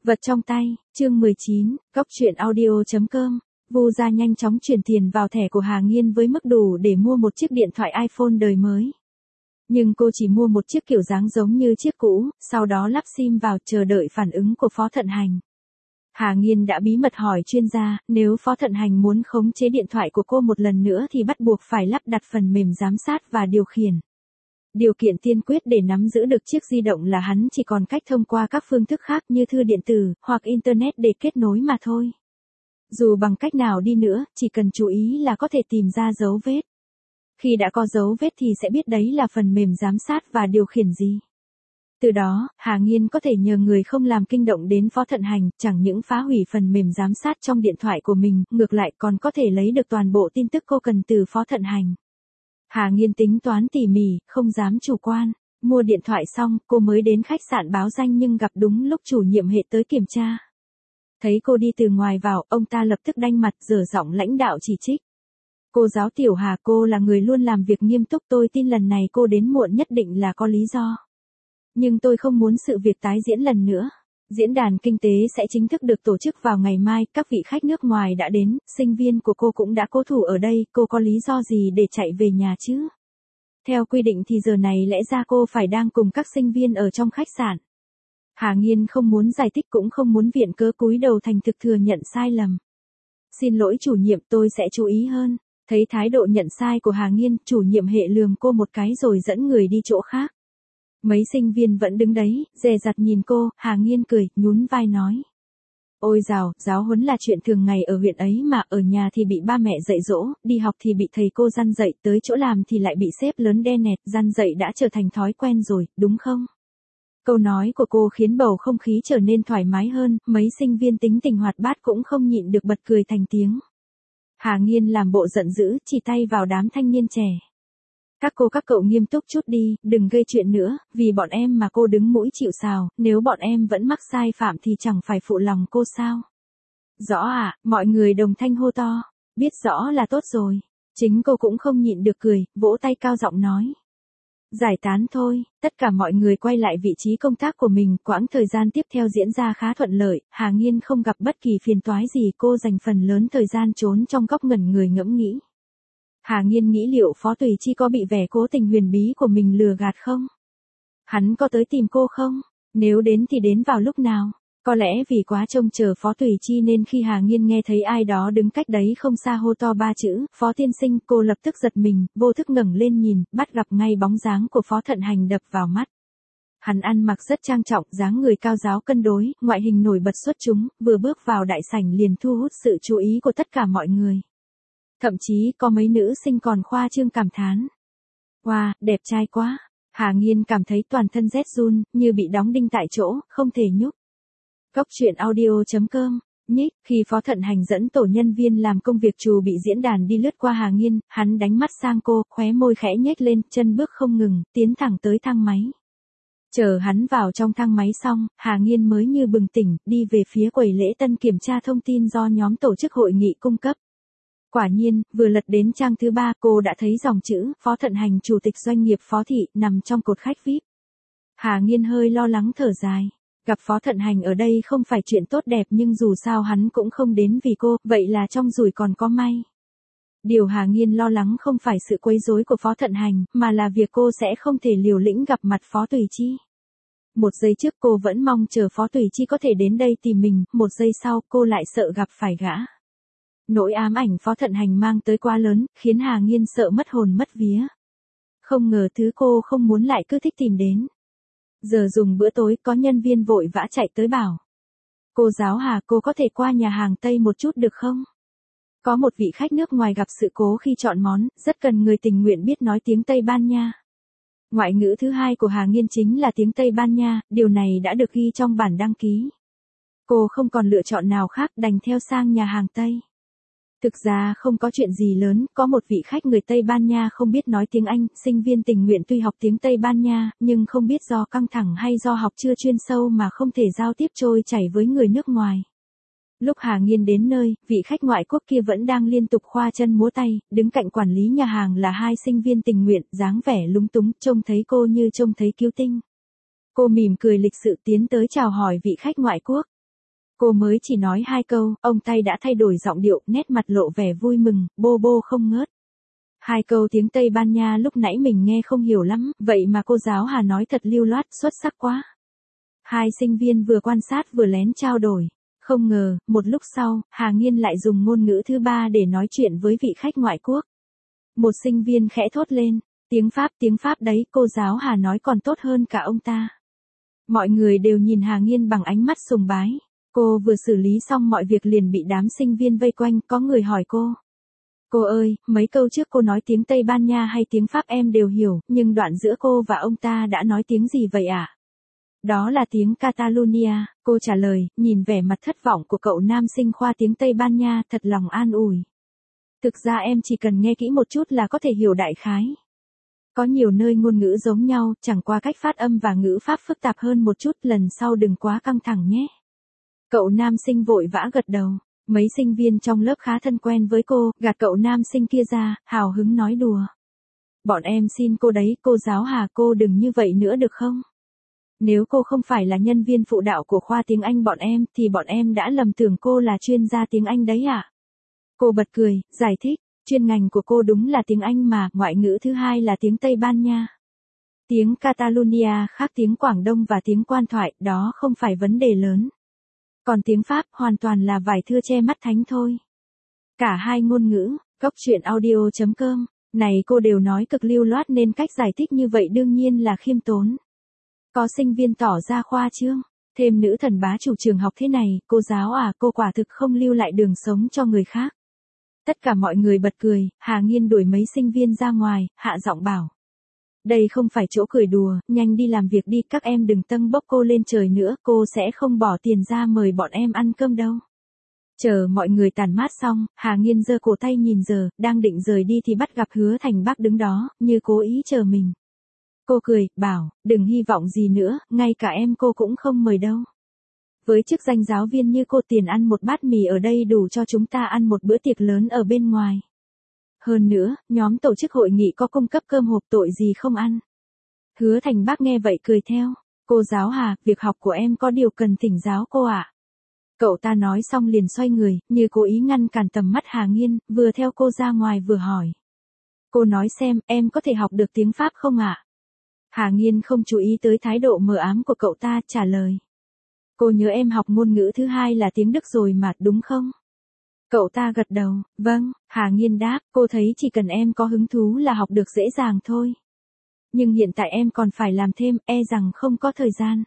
Vật trong tay, chương 19, góc truyện audio.com. Vu Gia nhanh chóng chuyển tiền vào thẻ của Hà Nghiên với mức đủ để mua một chiếc điện thoại iPhone đời mới. Nhưng cô chỉ mua một chiếc kiểu dáng giống như chiếc cũ, sau đó lắp sim vào chờ đợi phản ứng của Phó Thận Hành. Hà Nghiên đã bí mật hỏi chuyên gia, nếu Phó Thận Hành muốn khống chế điện thoại của cô một lần nữa thì bắt buộc phải lắp đặt phần mềm giám sát và điều khiển. Điều kiện tiên quyết để nắm giữ được chiếc di động là hắn chỉ còn cách thông qua các phương thức khác như thư điện tử, hoặc Internet để kết nối mà thôi. Dù bằng cách nào đi nữa, chỉ cần chú ý là có thể tìm ra dấu vết. Khi đã có dấu vết thì sẽ biết đấy là phần mềm giám sát và điều khiển gì. Từ đó, Hà Nghiên có thể nhờ người không làm kinh động đến Phó Thận Hành, chẳng những phá hủy phần mềm giám sát trong điện thoại của mình, ngược lại còn có thể lấy được toàn bộ tin tức cô cần từ Phó Thận Hành. Hà Nghiên tính toán tỉ mỉ, không dám chủ quan. Mua điện thoại xong, cô mới đến khách sạn báo danh nhưng gặp đúng lúc chủ nhiệm hệ tới kiểm tra. Thấy cô đi từ ngoài vào, ông ta lập tức đanh mặt dở giọng lãnh đạo chỉ trích. Cô giáo Tiểu Hà, cô là người luôn làm việc nghiêm túc, tôi tin lần này cô đến muộn nhất định là có lý do. Nhưng tôi không muốn sự việc tái diễn lần nữa. Diễn đàn kinh tế sẽ chính thức được tổ chức vào ngày mai, các vị khách nước ngoài đã đến, sinh viên của cô cũng đã cố thủ ở đây, cô có lý do gì để chạy về nhà chứ? Theo quy định thì giờ này lẽ ra cô phải đang cùng các sinh viên ở trong khách sạn. Hà Nghiên không muốn giải thích cũng không muốn viện cớ, cúi đầu thành thực thừa nhận sai lầm. Xin lỗi chủ nhiệm, tôi sẽ chú ý hơn. Thấy thái độ nhận sai của Hà Nghiên, chủ nhiệm hệ lườm cô một cái rồi dẫn người đi chỗ khác. Mấy sinh viên vẫn đứng đấy, dè dặt nhìn cô, Hà Nghiên cười, nhún vai nói. Ôi dào, giáo huấn là chuyện thường ngày ở huyện ấy mà, ở nhà thì bị ba mẹ dạy dỗ, đi học thì bị thầy cô răn dạy, tới chỗ làm thì lại bị sếp lớn đe nẹt, răn dạy đã trở thành thói quen rồi, đúng không? Câu nói của cô khiến bầu không khí trở nên thoải mái hơn, mấy sinh viên tính tình hoạt bát cũng không nhịn được bật cười thành tiếng. Hà Nghiên làm bộ giận dữ, chỉ tay vào đám thanh niên trẻ. Các cô các cậu nghiêm túc chút đi, đừng gây chuyện nữa, vì bọn em mà cô đứng mũi chịu sào, nếu bọn em vẫn mắc sai phạm thì chẳng phải phụ lòng cô sao? Rõ à, mọi người đồng thanh hô to, biết rõ là tốt rồi. Chính cô cũng không nhịn được cười, vỗ tay cao giọng nói. Giải tán thôi, tất cả mọi người quay lại vị trí công tác của mình, quãng thời gian tiếp theo diễn ra khá thuận lợi, Hà Nghiên không gặp bất kỳ phiền toái gì, cô dành phần lớn thời gian trốn trong góc ngẩn người ngẫm nghĩ. Hà Nghiên nghĩ liệu Phó Tùy Chi có bị vẻ cố tình huyền bí của mình lừa gạt không? Hắn có tới tìm cô không? Nếu đến thì đến vào lúc nào? Có lẽ vì quá trông chờ Phó Tùy Chi nên khi Hà Nghiên nghe thấy ai đó đứng cách đấy không xa hô to ba chữ, Phó tiên sinh, cô lập tức giật mình, vô thức ngẩng lên nhìn, bắt gặp ngay bóng dáng của Phó Thận Hành đập vào mắt. Hắn ăn mặc rất trang trọng, dáng người cao ráo cân đối, ngoại hình nổi bật xuất chúng, vừa bước vào đại sảnh liền thu hút sự chú ý của tất cả mọi người. Thậm chí có mấy nữ sinh còn khoa trương cảm thán. Wow, đẹp trai quá. Hà Nghiên cảm thấy toàn thân rét run, như bị đóng đinh tại chỗ, không thể nhúc. Góc truyện audio.com. Nhích, khi Phó Thận Hành dẫn tổ nhân viên làm công việc trù bị diễn đàn đi lướt qua Hà Nghiên, hắn đánh mắt sang cô, khóe môi khẽ nhếch lên, chân bước không ngừng, tiến thẳng tới thang máy. Chờ hắn vào trong thang máy xong, Hà Nghiên mới như bừng tỉnh, đi về phía quầy lễ tân kiểm tra thông tin do nhóm tổ chức hội nghị cung cấp. Quả nhiên, vừa lật đến trang thứ 3, cô đã thấy dòng chữ, Phó Thận Hành chủ tịch doanh nghiệp Phó Thị, nằm trong cột khách VIP. Hà Nghiên hơi lo lắng thở dài. Gặp Phó Thận Hành ở đây không phải chuyện tốt đẹp nhưng dù sao hắn cũng không đến vì cô, vậy là trong rủi còn có may. Điều Hà Nghiên lo lắng không phải sự quấy rối của Phó Thận Hành, mà là việc cô sẽ không thể liều lĩnh gặp mặt Phó Tùy Chi. Một giây trước cô vẫn mong chờ Phó Tùy Chi có thể đến đây tìm mình, một giây sau cô lại sợ gặp phải gã. Nỗi ám ảnh Phó Thận Hành mang tới quá lớn, khiến Hà Nghiên sợ mất hồn mất vía. Không ngờ thứ cô không muốn lại cứ thích tìm đến. Giờ dùng bữa tối, có nhân viên vội vã chạy tới bảo. Cô giáo Hà, cô có thể qua nhà hàng Tây một chút được không? Có một vị khách nước ngoài gặp sự cố khi chọn món, rất cần người tình nguyện biết nói tiếng Tây Ban Nha. Ngoại ngữ thứ hai của Hà Nghiên chính là tiếng Tây Ban Nha, điều này đã được ghi trong bản đăng ký. Cô không còn lựa chọn nào khác, đành theo sang nhà hàng Tây. Thực ra không có chuyện gì lớn, có một vị khách người Tây Ban Nha không biết nói tiếng Anh, sinh viên tình nguyện tuy học tiếng Tây Ban Nha, nhưng không biết do căng thẳng hay do học chưa chuyên sâu mà không thể giao tiếp trôi chảy với người nước ngoài. Lúc Hà Nghiên đến nơi, vị khách ngoại quốc kia vẫn đang liên tục khoa chân múa tay, đứng cạnh quản lý nhà hàng là hai sinh viên tình nguyện, dáng vẻ lúng túng, trông thấy cô như trông thấy cứu tinh. Cô mỉm cười lịch sự tiến tới chào hỏi vị khách ngoại quốc. Cô mới chỉ nói 2 câu, ông Tây đã thay đổi giọng điệu, nét mặt lộ vẻ vui mừng, bô bô không ngớt. 2 câu tiếng Tây Ban Nha lúc nãy mình nghe không hiểu lắm, vậy mà cô giáo Hà nói thật lưu loát, xuất sắc quá. 2 sinh viên vừa quan sát vừa lén trao đổi. Không ngờ, một lúc sau, Hà Nghiên lại dùng ngôn ngữ thứ 3 để nói chuyện với vị khách ngoại quốc. Một sinh viên khẽ thốt lên, tiếng Pháp đấy, cô giáo Hà nói còn tốt hơn cả ông ta. Mọi người đều nhìn Hà Nghiên bằng ánh mắt sùng bái. Cô vừa xử lý xong mọi việc liền bị đám sinh viên vây quanh, có người hỏi cô. Cô ơi, mấy câu trước cô nói tiếng Tây Ban Nha hay tiếng Pháp em đều hiểu, nhưng đoạn giữa cô và ông ta đã nói tiếng gì vậy ạ? Đó là tiếng Catalonia, cô trả lời, nhìn vẻ mặt thất vọng của cậu nam sinh khoa tiếng Tây Ban Nha, thật lòng an ủi. Thực ra em chỉ cần nghe kỹ một chút là có thể hiểu đại khái. Có nhiều nơi ngôn ngữ giống nhau, chẳng qua cách phát âm và ngữ pháp phức tạp hơn một chút, lần sau đừng quá căng thẳng nhé. Cậu nam sinh vội vã gật đầu. Mấy sinh viên trong lớp khá thân quen với cô, gạt cậu nam sinh kia ra, hào hứng nói đùa. Bọn em xin cô đấy, cô giáo Hà, cô đừng như vậy nữa được không? Nếu cô không phải là nhân viên phụ đạo của khoa tiếng Anh bọn em, thì bọn em đã lầm tưởng cô là chuyên gia tiếng Anh đấy ạ. Cô bật cười, giải thích, chuyên ngành của cô đúng là tiếng Anh mà, ngoại ngữ thứ 2 là tiếng Tây Ban Nha. Tiếng Catalonia khác tiếng Quảng Đông và tiếng quan thoại, đó không phải vấn đề lớn. Còn tiếng Pháp hoàn toàn là vài thưa che mắt thánh thôi. Cả 2 ngôn ngữ, Cóc truyện audio.com, này cô đều nói cực lưu loát nên cách giải thích như vậy đương nhiên là khiêm tốn. Có sinh viên tỏ ra khoa trương, thêm nữ thần bá chủ trường học thế này, cô giáo à, cô quả thực không lưu lại đường sống cho người khác. Tất cả mọi người bật cười, Hà Nghiên đuổi mấy sinh viên ra ngoài, hạ giọng bảo. Đây không phải chỗ cười đùa, nhanh đi làm việc đi, các em đừng tâng bốc cô lên trời nữa, cô sẽ không bỏ tiền ra mời bọn em ăn cơm đâu. Chờ mọi người tản mát xong, Hà Nghiên giơ cổ tay nhìn giờ, đang định rời đi thì bắt gặp Hứa Thành Bác đứng đó, như cố ý chờ mình. Cô cười, bảo, đừng hy vọng gì nữa, ngay cả em cô cũng không mời đâu. Với chức danh giáo viên như cô, tiền ăn một bát mì ở đây đủ cho chúng ta ăn một bữa tiệc lớn ở bên ngoài. Hơn nữa, nhóm tổ chức hội nghị có cung cấp cơm hộp, tội gì không ăn. Hứa Thành Bác nghe vậy cười theo. Cô giáo Hà, việc học của em có điều cần thỉnh giáo cô ạ. Cậu ta nói xong liền xoay người, như cố ý ngăn cản tầm mắt Hà Nghiên, vừa theo cô ra ngoài vừa hỏi. Cô nói xem, em có thể học được tiếng Pháp không ạ? Hà Nghiên không chú ý tới thái độ mờ ám của cậu ta, trả lời. Cô nhớ em học ngôn ngữ thứ 2 là tiếng Đức rồi mà, đúng không? Cậu ta gật đầu, vâng, Hà Nghiên đáp, cô thấy chỉ cần em có hứng thú là học được dễ dàng thôi. Nhưng hiện tại em còn phải làm thêm, e rằng không có thời gian.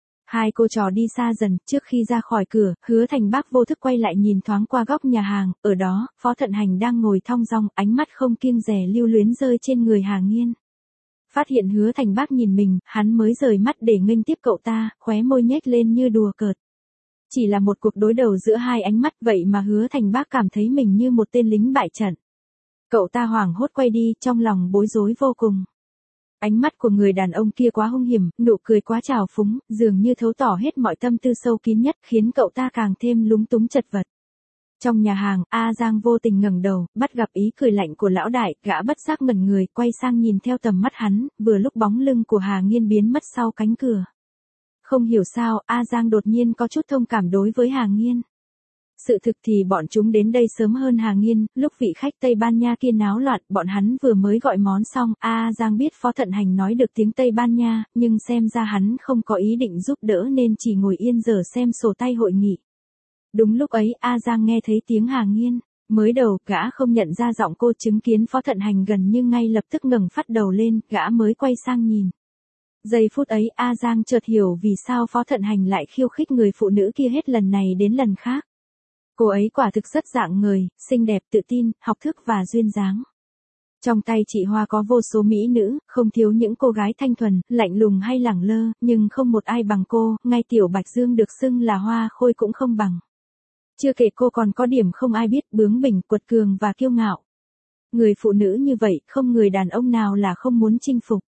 2 cô trò đi xa dần, trước khi ra khỏi cửa, Hứa Thành Bác vô thức quay lại nhìn thoáng qua góc nhà hàng, ở đó, Phó Thận Hành đang ngồi thong dong, ánh mắt không kiêng dè lưu luyến rơi trên người Hà Nghiên. Phát hiện Hứa Thành Bác nhìn mình, hắn mới rời mắt để nghênh tiếp cậu ta, khóe môi nhếch lên như đùa cợt. Chỉ là một cuộc đối đầu giữa 2 ánh mắt vậy mà Hứa Thành Bác cảm thấy mình như một tên lính bại trận. Cậu ta hoảng hốt quay đi, trong lòng bối rối vô cùng. Ánh mắt của người đàn ông kia quá hung hiểm, nụ cười quá trào phúng, dường như thấu tỏ hết mọi tâm tư sâu kín nhất, khiến cậu ta càng thêm lúng túng chật vật. Trong nhà hàng, A Giang vô tình ngẩng đầu, bắt gặp ý cười lạnh của lão đại, gã bất giác ngẩn người, quay sang nhìn theo tầm mắt hắn, vừa lúc bóng lưng của Hà Nghiên biến mất sau cánh cửa. Không hiểu sao, A Giang đột nhiên có chút thông cảm đối với Hà Nghiên. Sự thực thì bọn chúng đến đây sớm hơn Hà Nghiên, lúc vị khách Tây Ban Nha kia náo loạn, bọn hắn vừa mới gọi món xong, A Giang biết Phó Thận Hành nói được tiếng Tây Ban Nha, nhưng xem ra hắn không có ý định giúp đỡ nên chỉ ngồi yên giờ xem sổ tay hội nghị. Đúng lúc ấy, A Giang nghe thấy tiếng Hà Nghiên, mới đầu, gã không nhận ra giọng cô, chứng kiến Phó Thận Hành gần như ngay lập tức ngẩng phát đầu lên, gã mới quay sang nhìn. Giây phút ấy, A Giang chợt hiểu vì sao Phó Thận Hành lại khiêu khích người phụ nữ kia hết lần này đến lần khác. Cô ấy quả thực rất rạng ngời, xinh đẹp, tự tin, học thức và duyên dáng. Trong tay chị Hoa có vô số mỹ nữ, không thiếu những cô gái thanh thuần, lạnh lùng hay lẳng lơ, nhưng không một ai bằng cô, ngay Tiểu Bạch Dương được xưng là hoa khôi cũng không bằng. Chưa kể cô còn có điểm không ai biết, bướng bỉnh, quật cường và kiêu ngạo. Người phụ nữ như vậy, không người đàn ông nào là không muốn chinh phục.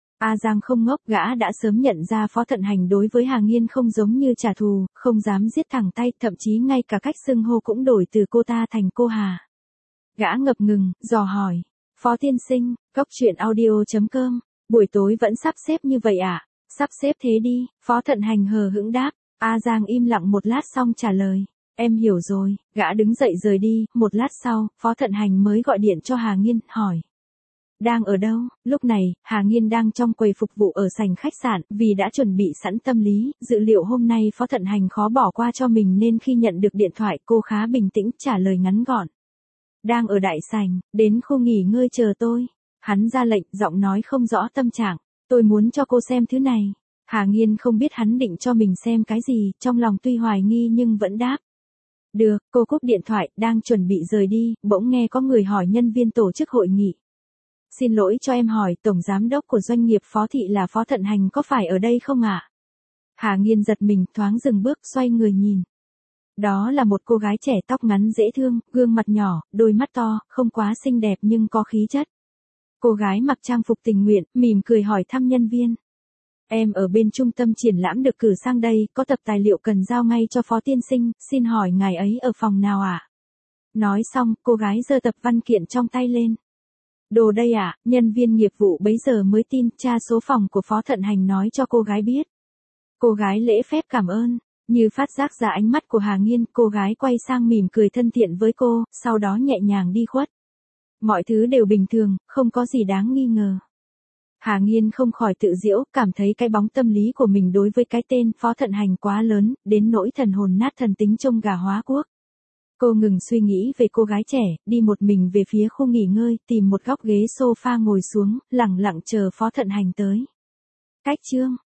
A Giang không ngốc, gã đã sớm nhận ra Phó Thận Hành đối với Hà Nghiên không giống như trả thù, không dám giết thẳng tay, thậm chí ngay cả cách xưng hô cũng đổi từ cô ta thành cô Hà. Gã ngập ngừng, dò hỏi, Phó tiên sinh, Cóc truyện audio.com, buổi tối vẫn sắp xếp như vậy à? Sắp xếp thế đi, Phó Thận Hành hờ hững đáp. A Giang im lặng một lát xong trả lời. Em hiểu rồi, gã đứng dậy rời đi, một lát sau, Phó Thận Hành mới gọi điện cho Hà Nghiên, hỏi. Đang ở đâu? Lúc này, Hà Nghiên đang trong quầy phục vụ ở sảnh khách sạn, vì đã chuẩn bị sẵn tâm lý, dự liệu hôm nay Phó Thận Hành khó bỏ qua cho mình nên khi nhận được điện thoại cô khá bình tĩnh trả lời ngắn gọn. Đang ở đại sảnh, đến khu nghỉ ngơi chờ tôi. Hắn ra lệnh, giọng nói không rõ tâm trạng. Tôi muốn cho cô xem thứ này. Hà Nghiên không biết hắn định cho mình xem cái gì, trong lòng tuy hoài nghi nhưng vẫn đáp. Được, cô cúp điện thoại, đang chuẩn bị rời đi, bỗng nghe có người hỏi nhân viên tổ chức hội nghị. Xin lỗi cho em hỏi, tổng giám đốc của doanh nghiệp Phó Thị là Phó Thận Hành có phải ở đây không ạ? Hà Nghiên giật mình, thoáng dừng bước, xoay người nhìn. Đó là một cô gái trẻ tóc ngắn dễ thương, gương mặt nhỏ, đôi mắt to, không quá xinh đẹp nhưng có khí chất. Cô gái mặc trang phục tình nguyện, mỉm cười hỏi thăm nhân viên. Em ở bên trung tâm triển lãm được cử sang đây, có tập tài liệu cần giao ngay cho Phó tiên sinh, xin hỏi ngài ấy ở phòng nào ạ? Nói xong, cô gái giơ tập văn kiện trong tay lên. Đồ đây ạ, nhân viên nghiệp vụ bấy giờ mới tin, tra số phòng của Phó Thận Hành nói cho cô gái biết. Cô gái lễ phép cảm ơn, như phát giác ra ánh mắt của Hà Nghiên, cô gái quay sang mỉm cười thân thiện với cô, sau đó nhẹ nhàng đi khuất. Mọi thứ đều bình thường, không có gì đáng nghi ngờ. Hà Nghiên không khỏi tự giễu, cảm thấy cái bóng tâm lý của mình đối với cái tên Phó Thận Hành quá lớn, đến nỗi thần hồn nát thần tính trông gà hóa quốc. Cô ngừng suy nghĩ về cô gái trẻ, đi một mình về phía khu nghỉ ngơi, tìm một góc ghế sofa ngồi xuống, lặng lặng chờ Phó Thận Hành tới. Cách chương